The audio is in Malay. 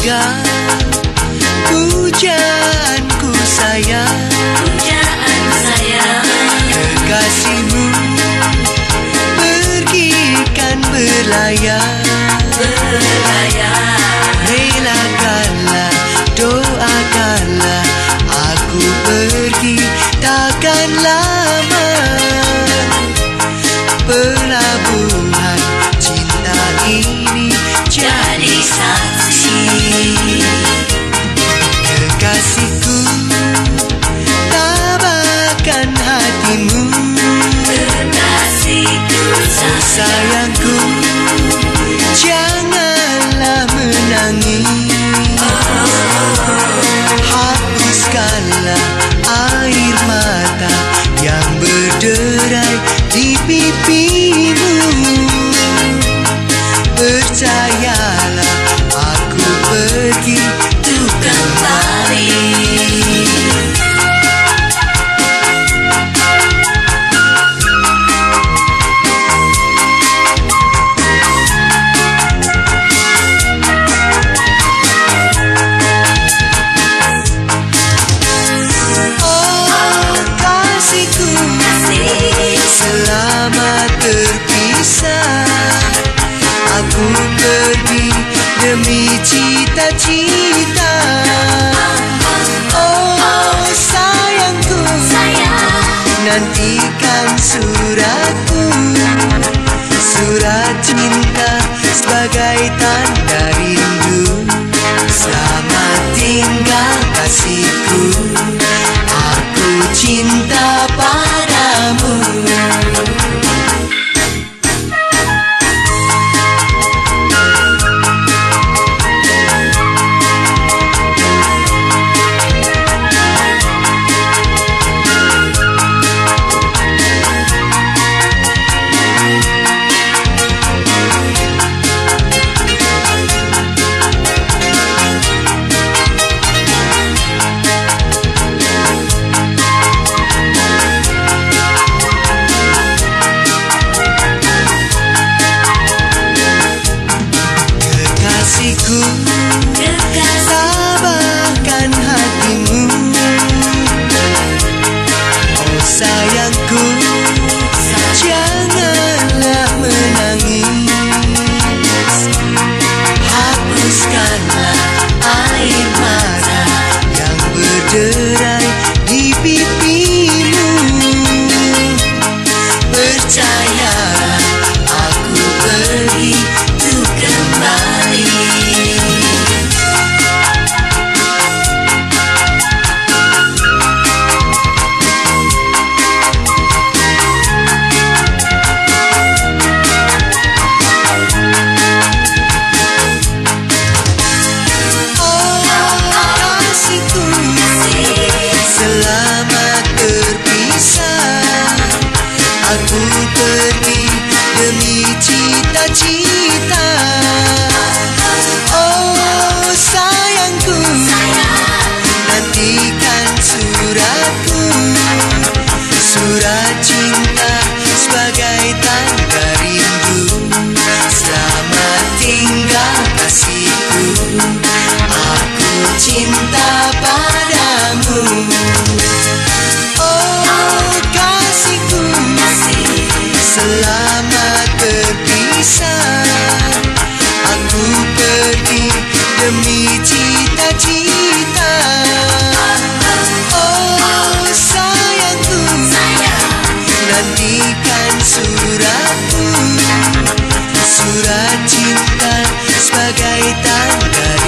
tiga, pujaanku sayang, pujaan sayang. kekasihmu pergikan berlayar, relakanlah, doakanlah, aku pergi takkan lama. Pelabuhan cinta ini jadi saksi. Kekasihku, tabahkan hatimu. Kekasihku Sayangku, janganlah menangis. Hapuskanlah air mata yang berderai di pipimu. Percayalah, aku pergi untuk kembali. Selamat terpisah, aku pergi demi cita-cita. Oh sayangku, nantikan suratku, surat cinta sebagai tanda rindu. Selamat tinggal kasihku, aku cinta padamu. Tabahkan hatimu. Oh sayangku, janganlah menangis. Hapuskanlah air mata yang berderai di pipimu. Percayalah, aku pergi untuk kembali. Aku pergi demi cita-cita. Oh sayangku, nantikan suratku, surat cinta sebagai tanda rindu. Selamat tinggal kasihku, aku cinta padamu. Selamat terpisah, aku pergi demi cita-cita. Oh sayangku, nantikan suratku, surat cinta sebagai tanda